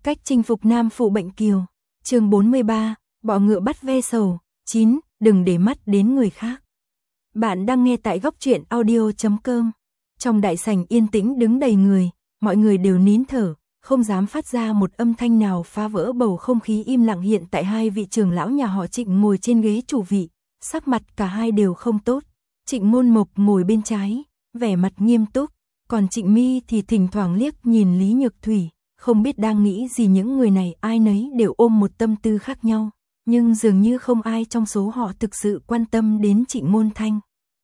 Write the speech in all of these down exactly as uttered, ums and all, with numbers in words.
Cách chinh phục nam phụ bệnh kiều. Chương bốn mươi ba, bọ ngựa bắt ve sầu. chín. Đừng để mắt đến người khác. Bạn đang nghe tại góc truyện audio chấm com. Trong đại sảnh yên tĩnh đứng đầy người, mọi người đều nín thở, không dám phát ra một âm thanh nào phá vỡ bầu không khí im lặng. Hiện tại hai vị trưởng lão nhà họ Trịnh ngồi trên ghế chủ vị, sắc mặt cả hai đều không tốt. Trịnh Môn Mộc ngồi bên trái, vẻ mặt nghiêm túc, còn Trịnh Mi thì thỉnh thoảng liếc nhìn Lý Nhược Thủy, không biết đang nghĩ gì. Những người này ai nấy đều ôm một tâm tư khác nhau, nhưng dường như không ai trong số họ thực sự quan tâm đến Trịnh Môn Thanh.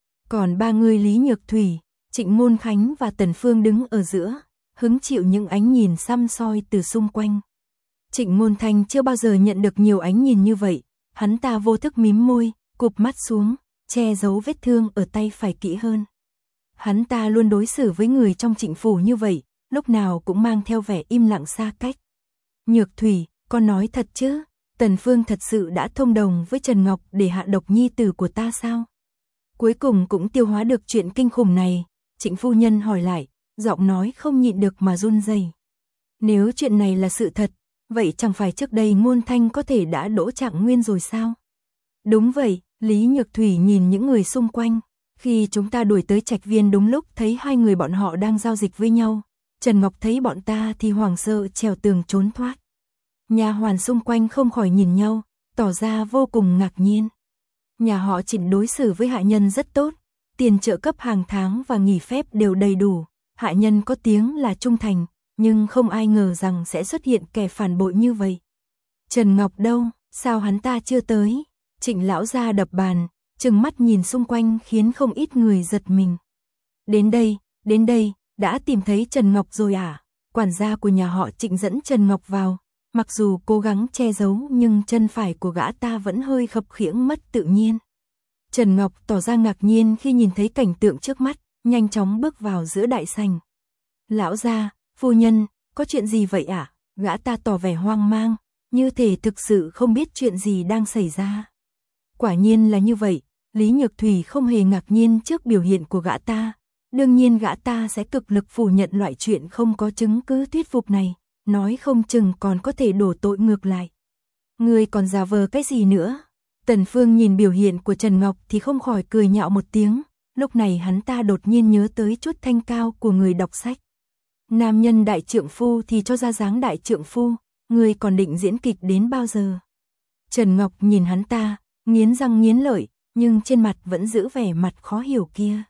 Còn ba người Lý Nhược Thủy, Trịnh Môn Khánh và Tần Phương đứng ở giữa, hứng chịu những ánh nhìn săm soi từ xung quanh. Trịnh Môn Thanh chưa bao giờ nhận được nhiều ánh nhìn như vậy, hắn ta vô thức mím môi, cụp mắt xuống, che giấu vết thương ở tay phải kỹ hơn. Hắn ta luôn đối xử với người trong Trịnh phủ như vậy, lúc nào cũng mang theo vẻ im lặng xa cách. Nhược Thủy, con nói thật chứ, Tần Phương thật sự đã thông đồng với Trần Ngọc để hạ độc nhi tử của ta sao? Cuối cùng cũng tiêu hóa được chuyện kinh khủng này, Trịnh phu nhân hỏi lại, giọng nói không nhịn được mà run rẩy. Nếu chuyện này là sự thật, vậy chẳng phải trước đây Ngôn Thanh có thể đã đỗ Trạng Nguyên rồi sao? Đúng vậy, Lý Nhược Thủy nhìn những người xung quanh. Khi chúng ta đuổi tới trạch viên đúng lúc thấy hai người bọn họ đang giao dịch với nhau. Trần Ngọc thấy bọn ta thì hoảng sợ trèo tường trốn thoát. Nhà hoàn xung quanh không khỏi nhìn nhau, tỏ ra vô cùng ngạc nhiên. Nhà họ Trịnh đối xử với hạ nhân rất tốt, tiền trợ cấp hàng tháng và nghỉ phép đều đầy đủ, hạ nhân có tiếng là trung thành, nhưng không ai ngờ rằng sẽ xuất hiện kẻ phản bội như vậy. Trần Ngọc đâu, sao hắn ta chưa tới? Trịnh lão gia đập bàn, trừng mắt nhìn xung quanh khiến không ít người giật mình. Đến đây, đến đây, đã tìm thấy Trần Ngọc rồi à? Quản gia của nhà họ Trịnh dẫn Trần Ngọc vào, mặc dù cố gắng che giấu nhưng chân phải của gã ta vẫn hơi khập khiễng mất tự nhiên. Trần Ngọc tỏ ra ngạc nhiên khi nhìn thấy cảnh tượng trước mắt, nhanh chóng bước vào giữa đại sảnh. Lão gia, phu nhân, có chuyện gì vậy ạ? À? Gã ta tỏ vẻ hoang mang, như thể thực sự không biết chuyện gì đang xảy ra. Quả nhiên là như vậy, Lý Nhược Thủy không hề ngạc nhiên trước biểu hiện của gã ta. Đương nhiên gã ta sẽ cực lực phủ nhận loại chuyện không có chứng cứ thuyết phục này, nói không chừng còn có thể đổ tội ngược lại. Người còn giả vờ cái gì nữa? Tần Phương nhìn biểu hiện của Trần Ngọc thì không khỏi cười nhạo một tiếng, lúc này hắn ta đột nhiên nhớ tới chút thanh cao của người đọc sách. Nam nhân đại trượng phu thì cho ra dáng đại trượng phu, người còn định diễn kịch đến bao giờ? Trần Ngọc nhìn hắn ta, nghiến răng nghiến lợi, nhưng trên mặt vẫn giữ vẻ mặt khó hiểu kia.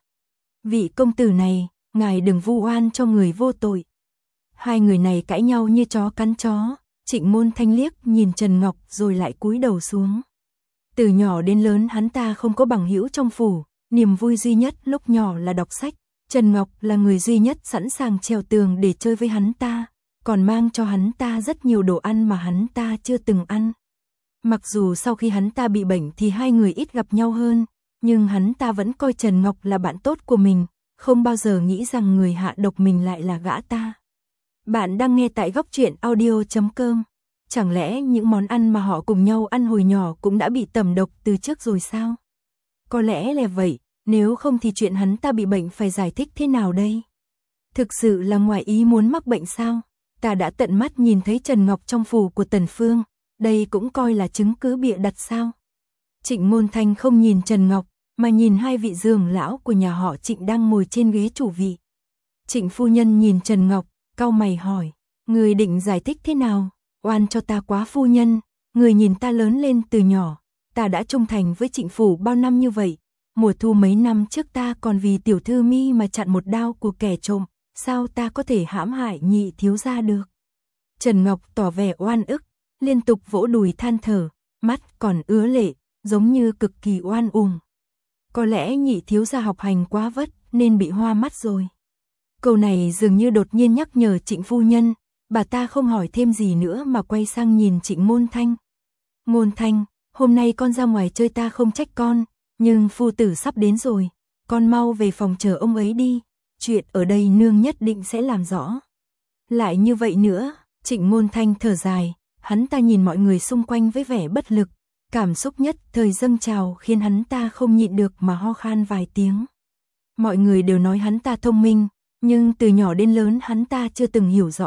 Vị công tử này, ngài đừng vu oan cho người vô tội. Hai người này cãi nhau như chó cắn chó, Trịnh Môn Thanh liếc nhìn Trần Ngọc rồi lại cúi đầu xuống. Từ nhỏ đến lớn hắn ta không có bằng hữu trong phủ, niềm vui duy nhất lúc nhỏ là đọc sách. Trần Ngọc là người duy nhất sẵn sàng trèo tường để chơi với hắn ta, còn mang cho hắn ta rất nhiều đồ ăn mà hắn ta chưa từng ăn. Mặc dù sau khi hắn ta bị bệnh thì hai người ít gặp nhau hơn, nhưng hắn ta vẫn coi Trần Ngọc là bạn tốt của mình, không bao giờ nghĩ rằng người hạ độc mình lại là gã ta. Bạn đang nghe tại góc truyện audio chấm com. Chẳng lẽ những món ăn mà họ cùng nhau ăn hồi nhỏ cũng đã bị tẩm độc từ trước rồi sao? Có lẽ là vậy, nếu không thì chuyện hắn ta bị bệnh phải giải thích thế nào đây? Thực sự là ngoài ý muốn mắc bệnh sao? Ta đã tận mắt nhìn thấy Trần Ngọc trong phủ của Tần Phương, đây cũng coi là chứng cứ bịa đặt sao? Trịnh Môn Thanh không nhìn Trần Ngọc, mà nhìn hai vị dường lão của nhà họ Trịnh đang ngồi trên ghế chủ vị. Trịnh phu nhân nhìn Trần Ngọc, cau mày hỏi, người định giải thích thế nào? Oan cho ta quá phu nhân, người nhìn ta lớn lên từ nhỏ, ta đã trung thành với Trịnh phủ bao năm như vậy, mùa thu mấy năm trước ta còn vì tiểu thư Mi mà chặn một đao của kẻ trộm, sao ta có thể hãm hại nhị thiếu gia được? Trần Ngọc tỏ vẻ oan ức, liên tục vỗ đùi than thở, mắt còn ứa lệ, giống như cực kỳ oan uổng. Có lẽ nhị thiếu gia học hành quá vất nên bị hoa mắt rồi. Câu này dường như đột nhiên nhắc nhở Trịnh phu nhân, bà ta không hỏi thêm gì nữa mà quay sang nhìn Trịnh Môn Thanh. Môn Thanh, hôm nay con ra ngoài chơi ta không trách con, nhưng phu tử sắp đến rồi, con mau về phòng chờ ông ấy đi, chuyện ở đây nương nhất định sẽ làm rõ. Lại như vậy nữa, Trịnh Môn Thanh thở dài, hắn ta nhìn mọi người xung quanh với vẻ bất lực, cảm xúc nhất thời dâng trào khiến hắn ta không nhịn được mà ho khan vài tiếng. Mọi người đều nói hắn ta thông minh, nhưng từ nhỏ đến lớn hắn ta chưa từng hiểu rõ,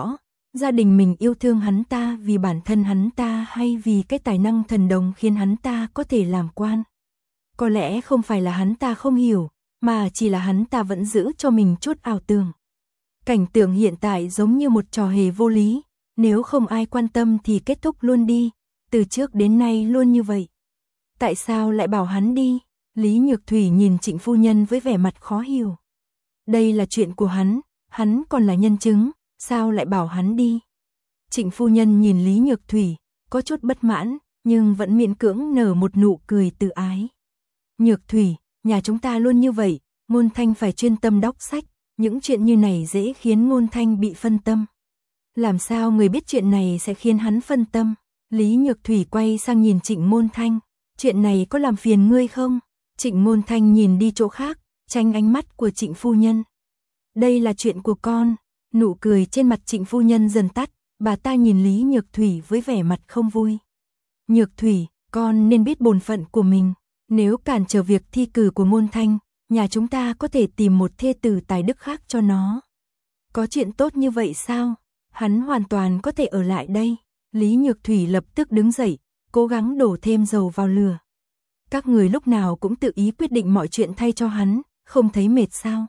Gia đình mình yêu thương hắn ta vì bản thân hắn ta hay vì cái tài năng thần đồng khiến hắn ta có thể làm quan? Có lẽ không phải là hắn ta không hiểu, mà chỉ là hắn ta vẫn giữ cho mình chút ảo tưởng. Cảnh tượng hiện tại giống như một trò hề vô lý, nếu không ai quan tâm thì kết thúc luôn đi, từ trước đến nay luôn như vậy. Tại sao lại bảo hắn đi? Lý Nhược Thủy nhìn Trịnh phu nhân với vẻ mặt khó hiểu. Đây là chuyện của hắn, hắn còn là nhân chứng, sao lại bảo hắn đi? Trịnh phu nhân nhìn Lý Nhược Thủy, có chút bất mãn, nhưng vẫn miễn cưỡng nở một nụ cười từ ái. Nhược Thủy, nhà chúng ta luôn như vậy, Ngôn Thanh phải chuyên tâm đọc sách, những chuyện như này dễ khiến Ngôn Thanh bị phân tâm. Làm sao người biết chuyện này sẽ khiến hắn phân tâm? Lý Nhược Thủy quay sang nhìn Trịnh Ngôn Thanh, chuyện này có làm phiền ngươi không? Trịnh Ngôn Thanh nhìn đi chỗ khác, tránh ánh mắt của Trịnh phu nhân. Đây là chuyện của con. Nụ cười trên mặt Trịnh phu nhân dần tắt, bà ta nhìn Lý Nhược Thủy với vẻ mặt không vui. Nhược Thủy, con nên biết bổn phận của mình, nếu cản trở việc thi cử của Ngôn Thanh, nhà chúng ta có thể tìm một thê tử tài đức khác cho nó. Có chuyện tốt như vậy sao? Hắn hoàn toàn có thể ở lại đây. Lý Nhược Thủy lập tức đứng dậy, cố gắng đổ thêm dầu vào lửa. Các người lúc nào cũng tự ý quyết định mọi chuyện thay cho hắn, không thấy mệt sao?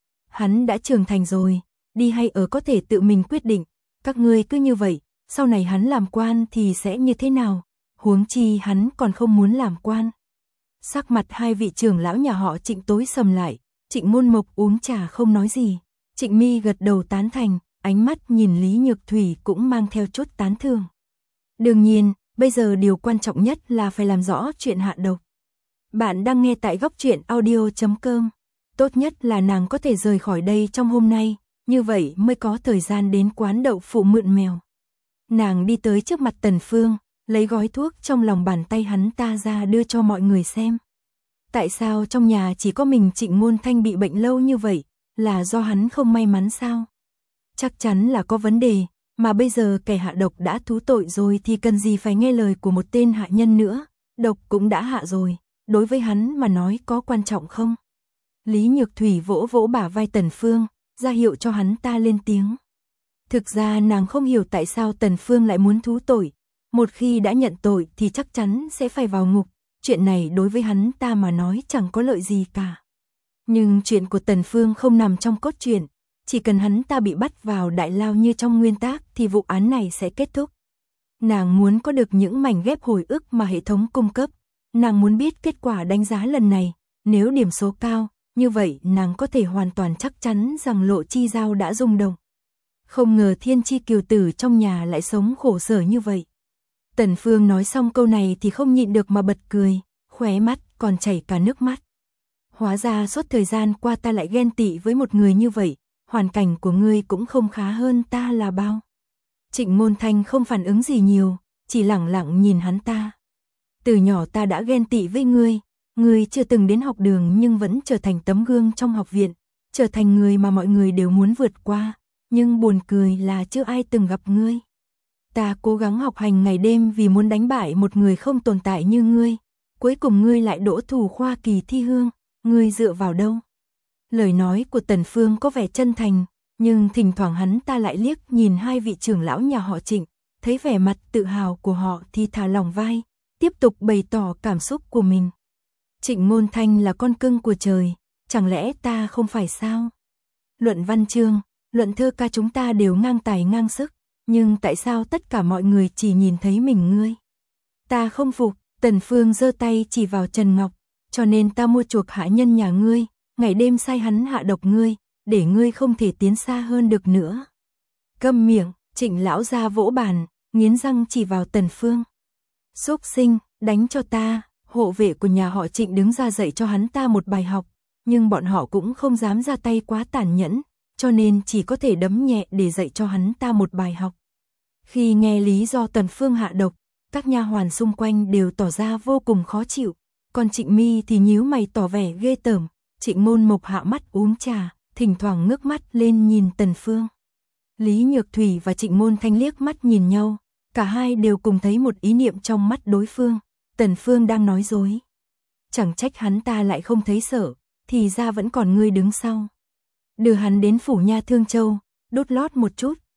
Hắn đã trưởng thành rồi, đi hay ở có thể tự mình quyết định. Các ngươi cứ như vậy, sau này hắn làm quan thì sẽ như thế nào? Huống chi hắn còn không muốn làm quan. Sắc mặt hai vị trưởng lão nhà họ Trịnh tối sầm lại, Trịnh Môn Mộc uống trà không nói gì. Trịnh Mi gật đầu tán thành, ánh mắt nhìn Lý Nhược Thủy cũng mang theo chút tán thưởng. Đương nhiên, bây giờ điều quan trọng nhất là phải làm rõ chuyện hạ độc. Bạn đang nghe tại góc truyện audio chấm com. Tốt nhất là nàng có thể rời khỏi đây trong hôm nay, như vậy mới có thời gian đến quán đậu phụ mượn mèo. Nàng đi tới trước mặt Tần Phương, lấy gói thuốc trong lòng bàn tay hắn ta ra đưa cho mọi người xem. Tại sao trong nhà chỉ có mình Trịnh Ngôn Thanh bị bệnh lâu như vậy, là do hắn không may mắn sao? Chắc chắn là có vấn đề, mà bây giờ kẻ hạ độc đã thú tội rồi thì cần gì phải nghe lời của một tên hạ nhân nữa, độc cũng đã hạ rồi, đối với hắn mà nói có quan trọng không? Lý Nhược Thủy vỗ vỗ bả vai Tần Phương, ra hiệu cho hắn ta lên tiếng. Thực ra nàng không hiểu tại sao Tần Phương lại muốn thú tội, một khi đã nhận tội thì chắc chắn sẽ phải vào ngục, chuyện này đối với hắn ta mà nói chẳng có lợi gì cả. Nhưng chuyện của Tần Phương không nằm trong cốt truyện, chỉ cần hắn ta bị bắt vào đại lao như trong nguyên tác thì vụ án này sẽ kết thúc. Nàng muốn có được những mảnh ghép hồi ức mà hệ thống cung cấp, nàng muốn biết kết quả đánh giá lần này, nếu điểm số cao, như vậy nàng có thể hoàn toàn chắc chắn rằng Lộ Chi Giao đã rung động. Không ngờ Thiên Chi Kiều Tử trong nhà lại sống khổ sở như vậy. Tần Phương nói xong câu này thì không nhịn được mà bật cười, khóe mắt còn chảy cả nước mắt. Hóa ra suốt thời gian qua ta lại ghen tị với một người như vậy, hoàn cảnh của ngươi cũng không khá hơn ta là bao. Trịnh Ngôn Thanh không phản ứng gì nhiều, chỉ lẳng lặng nhìn hắn ta. Từ nhỏ ta đã ghen tị với ngươi, ngươi chưa từng đến học đường nhưng vẫn trở thành tấm gương trong học viện, trở thành người mà mọi người đều muốn vượt qua, nhưng buồn cười là chưa ai từng gặp ngươi. Ta cố gắng học hành ngày đêm vì muốn đánh bại một người không tồn tại như ngươi, cuối cùng ngươi lại đỗ thủ khoa kỳ thi hương, ngươi dựa vào đâu? Lời nói của Tần Phương có vẻ chân thành, nhưng thỉnh thoảng hắn ta lại liếc nhìn hai vị trưởng lão nhà họ Trịnh, thấy vẻ mặt tự hào của họ thì thả lỏng vai, tiếp tục bày tỏ cảm xúc của mình. Trịnh Ngôn Thanh là con cưng của trời, chẳng lẽ ta không phải sao? Luận văn chương, luận thơ ca chúng ta đều ngang tài ngang sức, nhưng tại sao tất cả mọi người chỉ nhìn thấy mình ngươi? Ta không phục, Tần Phương giơ tay chỉ vào Trần Ngọc, cho nên ta mua chuộc hạ nhân nhà ngươi, ngày đêm sai hắn hạ độc ngươi, để ngươi không thể tiến xa hơn được nữa. Câm miệng, Trịnh lão gia vỗ bàn, nghiến răng chỉ vào Tần Phương. Xúc sinh, đánh cho ta. Hộ vệ của nhà họ Trịnh đứng ra dạy cho hắn ta một bài học, nhưng bọn họ cũng không dám ra tay quá tàn nhẫn, cho nên chỉ có thể đấm nhẹ để dạy cho hắn ta một bài học. Khi nghe lý do Tần Phương hạ độc, các nha hoàn xung quanh đều tỏ ra vô cùng khó chịu, còn Trịnh Mi thì nhíu mày tỏ vẻ ghê tởm. Trịnh Môn Mộc hạ mắt uống trà, thỉnh thoảng ngước mắt lên nhìn Tần Phương. Lý Nhược Thủy và Trịnh Môn Thanh liếc mắt nhìn nhau, cả hai đều cùng thấy một ý niệm trong mắt đối phương. Tần Phương đang nói dối. Chẳng trách hắn ta lại không thấy sợ, thì ra vẫn còn ngươi đứng sau. Đưa hắn đến phủ nha Thương Châu, đốt lót một chút,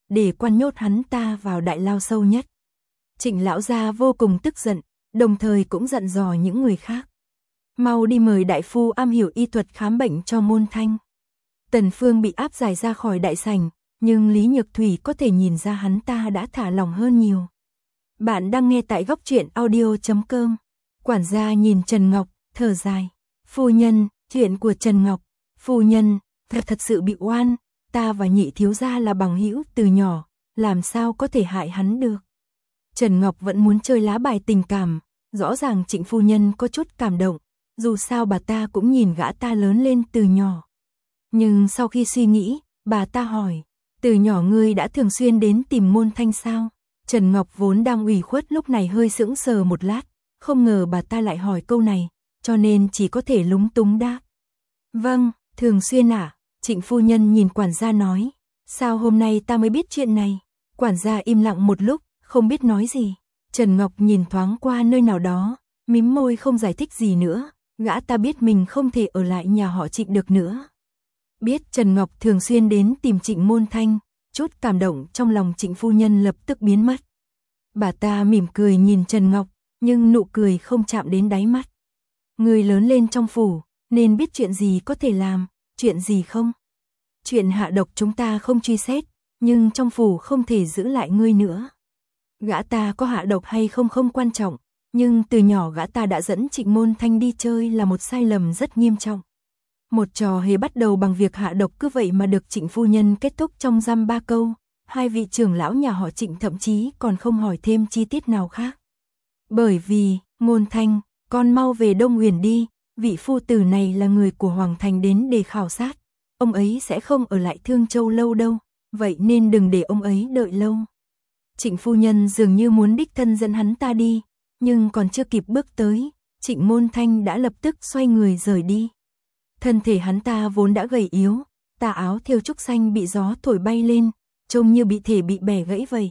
để quan nhốt hắn ta vào đại lao sâu nhất. Trịnh lão gia vô cùng tức giận, đồng thời cũng dặn dò những người khác. Mau đi mời đại phu am hiểu y thuật khám bệnh cho Môn Thanh. Tần Phương bị áp giải ra khỏi đại sảnh, nhưng Lý Nhược Thủy có thể nhìn ra hắn ta đã thả lỏng hơn nhiều. Bạn đang nghe tại góc truyện audio chấm com. Quản gia nhìn Trần Ngọc, thở dài. Phu nhân, chuyện của Trần Ngọc, phu nhân, thật thật sự bị oan, ta và nhị thiếu gia là bằng hữu từ nhỏ, làm sao có thể hại hắn được. Trần Ngọc vẫn muốn chơi lá bài tình cảm, rõ ràng Trịnh phu nhân có chút cảm động, dù sao bà ta cũng nhìn gã ta lớn lên từ nhỏ. Nhưng sau khi suy nghĩ, bà ta hỏi, từ nhỏ ngươi đã thường xuyên đến tìm Môn Thanh sao? Trần Ngọc vốn đang ủy khuất lúc này hơi sững sờ một lát, không ngờ bà ta lại hỏi câu này, cho nên chỉ có thể lúng túng đáp. Vâng, thường xuyên ạ. À? Trịnh phu nhân nhìn quản gia nói, sao hôm nay ta mới biết chuyện này? Quản gia im lặng một lúc, không biết nói gì. Trần Ngọc nhìn thoáng qua nơi nào đó, mím môi không giải thích gì nữa, gã ta biết mình không thể ở lại nhà họ Trịnh được nữa. Biết Trần Ngọc thường xuyên đến tìm Trịnh Môn Thanh, chút cảm động trong lòng Trịnh phu nhân lập tức biến mất. Bà ta mỉm cười nhìn Trần Ngọc, nhưng nụ cười không chạm đến đáy mắt. Người lớn lên trong phủ, nên biết chuyện gì có thể làm, chuyện gì không. Chuyện hạ độc chúng ta không truy xét, nhưng trong phủ không thể giữ lại ngươi nữa. Gã ta có hạ độc hay không không quan trọng, nhưng từ nhỏ gã ta đã dẫn Trịnh Môn Thanh đi chơi là một sai lầm rất nghiêm trọng. Một trò hề bắt đầu bằng việc hạ độc cứ vậy mà được Trịnh phu nhân kết thúc trong dăm ba câu, hai vị trưởng lão nhà họ Trịnh thậm chí còn không hỏi thêm chi tiết nào khác. Bởi vì, Môn Thanh, con mau về Đông Huyền đi, vị phu tử này là người của Hoàng Thành đến để khảo sát, ông ấy sẽ không ở lại Thương Châu lâu đâu, vậy nên đừng để ông ấy đợi lâu. Trịnh phu nhân dường như muốn đích thân dẫn hắn ta đi, nhưng còn chưa kịp bước tới, Trịnh Môn Thanh đã lập tức xoay người rời đi. Thân thể hắn ta vốn đã gầy yếu, tà áo thêu trúc xanh bị gió thổi bay lên, trông như bị thể bị bẻ gãy vậy.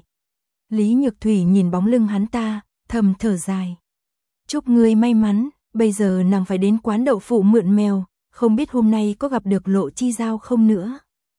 Lý Nhược Thủy nhìn bóng lưng hắn ta, thầm thở dài. Chúc ngươi may mắn, bây giờ nàng phải đến quán đậu phụ mượn mèo, không biết hôm nay có gặp được Lộ Chi Giao không nữa.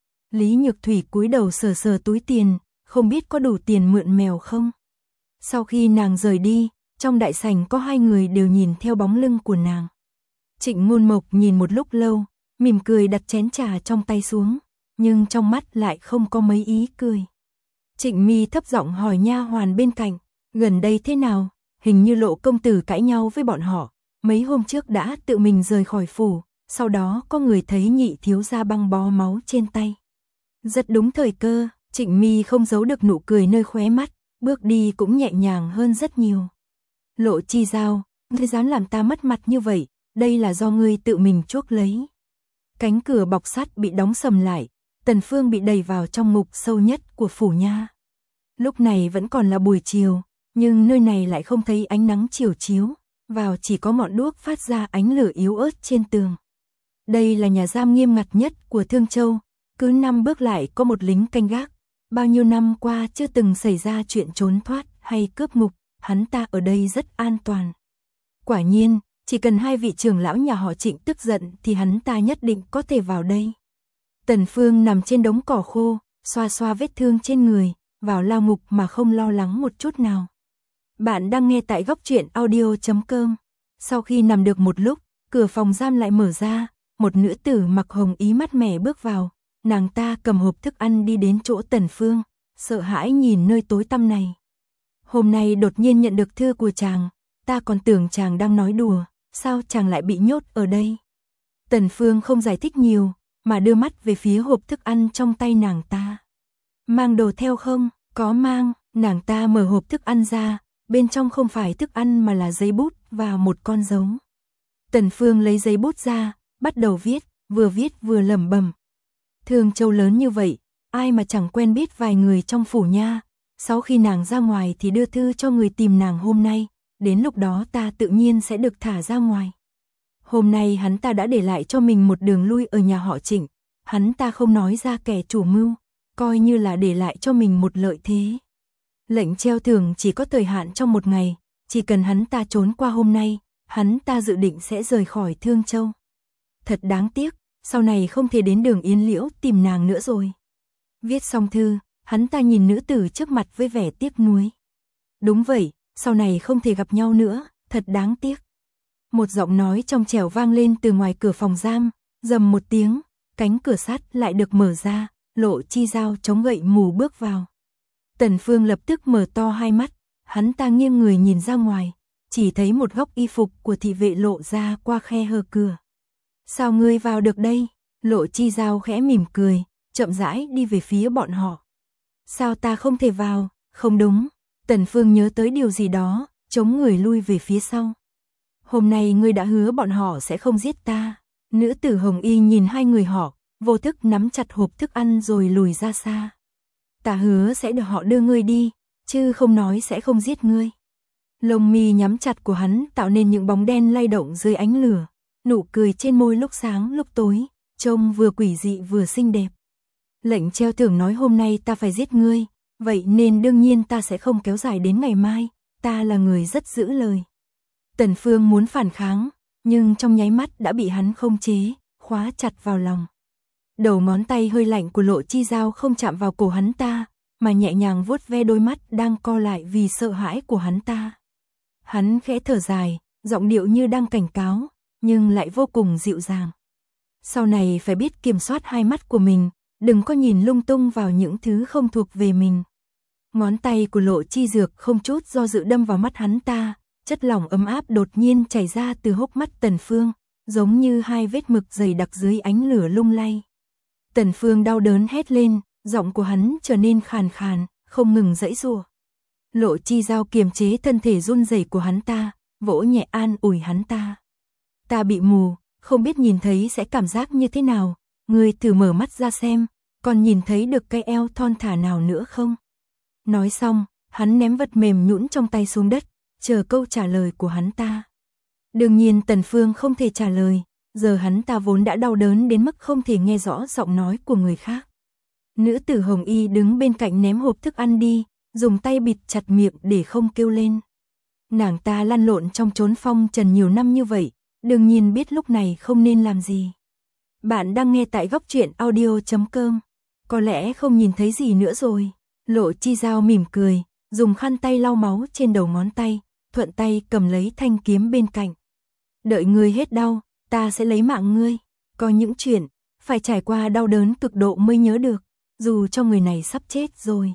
Lý Nhược Thủy cúi đầu sờ sờ túi tiền, không biết có đủ tiền mượn mèo không. Sau khi nàng rời đi, trong đại sảnh có hai người đều nhìn theo bóng lưng của nàng. Trịnh Ngôn Mộc nhìn một lúc lâu, mỉm cười đặt chén trà trong tay xuống, nhưng trong mắt lại không có mấy ý cười. Trịnh Mi thấp giọng hỏi nha hoàn bên cạnh, gần đây thế nào, hình như Lộ công tử cãi nhau với bọn họ, mấy hôm trước đã tự mình rời khỏi phủ, sau đó có người thấy nhị thiếu gia băng bó máu trên tay. Rất đúng thời cơ, Trịnh Mi không giấu được nụ cười nơi khóe mắt, bước đi cũng nhẹ nhàng hơn rất nhiều. Lộ Chi Giao, ngươi dám làm ta mất mặt như vậy, đây là do ngươi tự mình chuốc lấy. Cánh cửa bọc sắt bị đóng sầm lại, Tần Phương bị đẩy vào trong ngục sâu nhất của phủ nha. Lúc này vẫn còn là buổi chiều, nhưng nơi này lại không thấy ánh nắng chiều chiếu, vào chỉ có ngọn đuốc phát ra ánh lửa yếu ớt trên tường. Đây là nhà giam nghiêm ngặt nhất của Thương Châu, cứ năm bước lại có một lính canh gác. Bao nhiêu năm qua chưa từng xảy ra chuyện trốn thoát hay cướp ngục, hắn ta ở đây rất an toàn. Quả nhiên, chỉ cần hai vị trưởng lão nhà họ Trịnh tức giận thì hắn ta nhất định có thể vào đây. Tần Phương nằm trên đống cỏ khô, xoa xoa vết thương trên người, vào lao ngục mà không lo lắng một chút nào. Bạn đang nghe tại góc truyện audio chấm com. Sau khi nằm được một lúc, cửa phòng giam lại mở ra, một nữ tử mặc hồng ý mát mẻ bước vào. Nàng ta cầm hộp thức ăn đi đến chỗ Tần Phương, sợ hãi nhìn nơi tối tăm này. Hôm nay đột nhiên nhận được thư của chàng, ta còn tưởng chàng đang nói đùa, sao chàng lại bị nhốt ở đây? Tần Phương không giải thích nhiều, mà đưa mắt về phía hộp thức ăn trong tay nàng ta. Mang đồ theo không? Có mang, nàng ta mở hộp thức ăn ra, bên trong không phải thức ăn mà là giấy bút và một con dấu. Tần Phương lấy giấy bút ra, bắt đầu viết, vừa viết vừa lẩm bẩm. Thương Châu lớn như vậy, ai mà chẳng quen biết vài người trong phủ nha. Sau khi nàng ra ngoài thì đưa thư cho người tìm nàng hôm nay, đến lúc đó ta tự nhiên sẽ được thả ra ngoài. Hôm nay hắn ta đã để lại cho mình một đường lui ở nhà họ Trịnh, hắn ta không nói ra kẻ chủ mưu, coi như là để lại cho mình một lợi thế. Lệnh treo thưởng chỉ có thời hạn trong một ngày, chỉ cần hắn ta trốn qua hôm nay, hắn ta dự định sẽ rời khỏi Thương Châu. Thật đáng tiếc, sau này không thể đến đường Yên Liễu tìm nàng nữa rồi. Viết xong thư, hắn ta nhìn nữ tử trước mặt với vẻ tiếc nuối. Đúng vậy, sau này không thể gặp nhau nữa, thật đáng tiếc. Một giọng nói trong trẻo vang lên từ ngoài cửa phòng giam, rầm một tiếng, cánh cửa sắt lại được mở ra, Lộ Chi Giao chống gậy mù bước vào. Tần Phương lập tức mở to hai mắt, hắn ta nghiêng người nhìn ra ngoài, chỉ thấy một góc y phục của thị vệ lộ ra qua khe hở cửa. Sao ngươi vào được đây? Lộ Chi Giao khẽ mỉm cười, chậm rãi đi về phía bọn họ. Sao ta không thể vào? Không đúng. Tần Phương nhớ tới điều gì đó, chống người lui về phía sau. Hôm nay ngươi đã hứa bọn họ sẽ không giết ta. Nữ tử Hồng Y nhìn hai người họ, vô thức nắm chặt hộp thức ăn rồi lùi ra xa. Ta hứa sẽ được họ đưa ngươi đi, chứ không nói sẽ không giết ngươi. Lông mi nhắm chặt của hắn tạo nên những bóng đen lay động dưới ánh lửa, nụ cười trên môi lúc sáng lúc tối, trông vừa quỷ dị vừa xinh đẹp. Lệnh treo thưởng nói hôm nay ta phải giết ngươi, vậy nên đương nhiên ta sẽ không kéo dài đến ngày mai, ta là người rất giữ lời. Tần Phương muốn phản kháng, nhưng trong nháy mắt đã bị hắn khống chế, khóa chặt vào lòng. Đầu ngón tay hơi lạnh của Lộ Chi Giao không chạm vào cổ hắn ta, mà nhẹ nhàng vuốt ve đôi mắt đang co lại vì sợ hãi của hắn ta. Hắn khẽ thở dài, giọng điệu như đang cảnh cáo, nhưng lại vô cùng dịu dàng. Sau này phải biết kiểm soát hai mắt của mình, đừng có nhìn lung tung vào những thứ không thuộc về mình. Ngón tay của Lộ Chi Dược không chút do dự đâm vào mắt hắn ta, chất lỏng ấm áp đột nhiên chảy ra từ hốc mắt Tần Phương, giống như hai vết mực dày đặc dưới ánh lửa lung lay. Tần Phương đau đớn hét lên, giọng của hắn trở nên khàn khàn, không ngừng giãy giụa. Lộ Chi Giao kiềm chế thân thể run rẩy của hắn ta, vỗ nhẹ an ủi hắn ta. Ta bị mù, không biết nhìn thấy sẽ cảm giác như thế nào, ngươi thử mở mắt ra xem, còn nhìn thấy được cái eo thon thả nào nữa không? Nói xong, hắn ném vật mềm nhũn trong tay xuống đất, chờ câu trả lời của hắn ta. Đương nhiên Tần Phương không thể trả lời, giờ hắn ta vốn đã đau đớn đến mức không thể nghe rõ giọng nói của người khác. Nữ tử Hồng Y đứng bên cạnh ném hộp thức ăn đi, dùng tay bịt chặt miệng để không kêu lên. Nàng ta lăn lộn trong chốn phong trần nhiều năm như vậy, đương nhiên biết lúc này không nên làm gì. Bạn đang nghe tại góc truyện audio chấm com. Có lẽ không nhìn thấy gì nữa rồi. Lộ Chi Giao mỉm cười, dùng khăn tay lau máu trên đầu ngón tay, thuận tay cầm lấy thanh kiếm bên cạnh. Đợi ngươi hết đau, ta sẽ lấy mạng ngươi. Có những chuyện, phải trải qua đau đớn cực độ mới nhớ được, dù cho người này sắp chết rồi.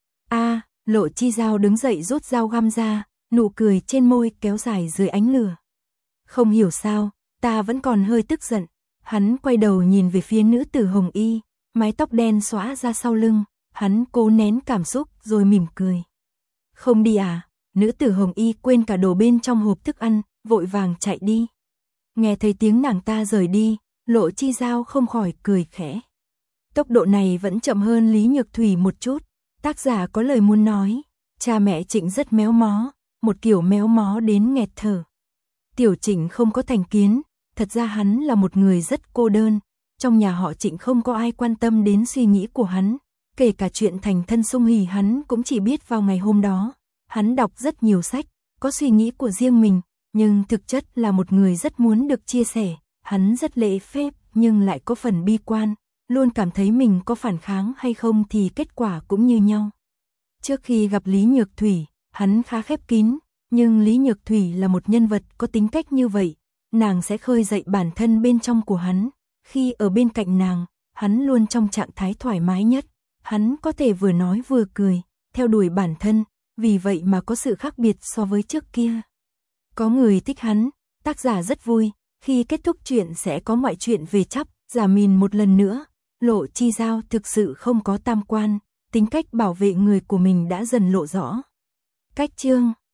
A, Lộ Chi Giao đứng dậy rút dao găm ra, nụ cười trên môi kéo dài dưới ánh lửa. Không hiểu sao, ta vẫn còn hơi tức giận. Hắn quay đầu nhìn về phía nữ tử Hồng Y, mái tóc đen xõa ra sau lưng, hắn cố nén cảm xúc rồi mỉm cười. Không đi à? Nữ tử Hồng Y quên cả đồ bên trong hộp thức ăn, vội vàng chạy đi. Nghe thấy tiếng nàng ta rời đi, Lộ Chi Giao không khỏi cười khẽ. Tốc độ này vẫn chậm hơn Lý Nhược Thủy một chút, tác giả có lời muốn nói, cha mẹ Trịnh rất méo mó, một kiểu méo mó đến nghẹt thở. Tiểu Trịnh không có thành kiến, thật ra hắn là một người rất cô đơn, trong nhà họ Trịnh không có ai quan tâm đến suy nghĩ của hắn, kể cả chuyện thành thân Sung Hỉ hắn cũng chỉ biết vào ngày hôm đó. Hắn đọc rất nhiều sách, có suy nghĩ của riêng mình, nhưng thực chất là một người rất muốn được chia sẻ, hắn rất lễ phép nhưng lại có phần bi quan, luôn cảm thấy mình có phản kháng hay không thì kết quả cũng như nhau. Trước khi gặp Lý Nhược Thủy, hắn khá khép kín, nhưng Lý Nhược Thủy là một nhân vật có tính cách như vậy, nàng sẽ khơi dậy bản thân bên trong của hắn, khi ở bên cạnh nàng, hắn luôn trong trạng thái thoải mái nhất, hắn có thể vừa nói vừa cười, theo đuổi bản thân, vì vậy mà có sự khác biệt so với trước kia. Có người thích hắn, tác giả rất vui, khi kết thúc chuyện sẽ có ngoại truyện về Chắp, Giả Mìn một lần nữa. Lộ Chi Giao thực sự không có tam quan, tính cách bảo vệ người của mình đã dần lộ rõ. Cách chương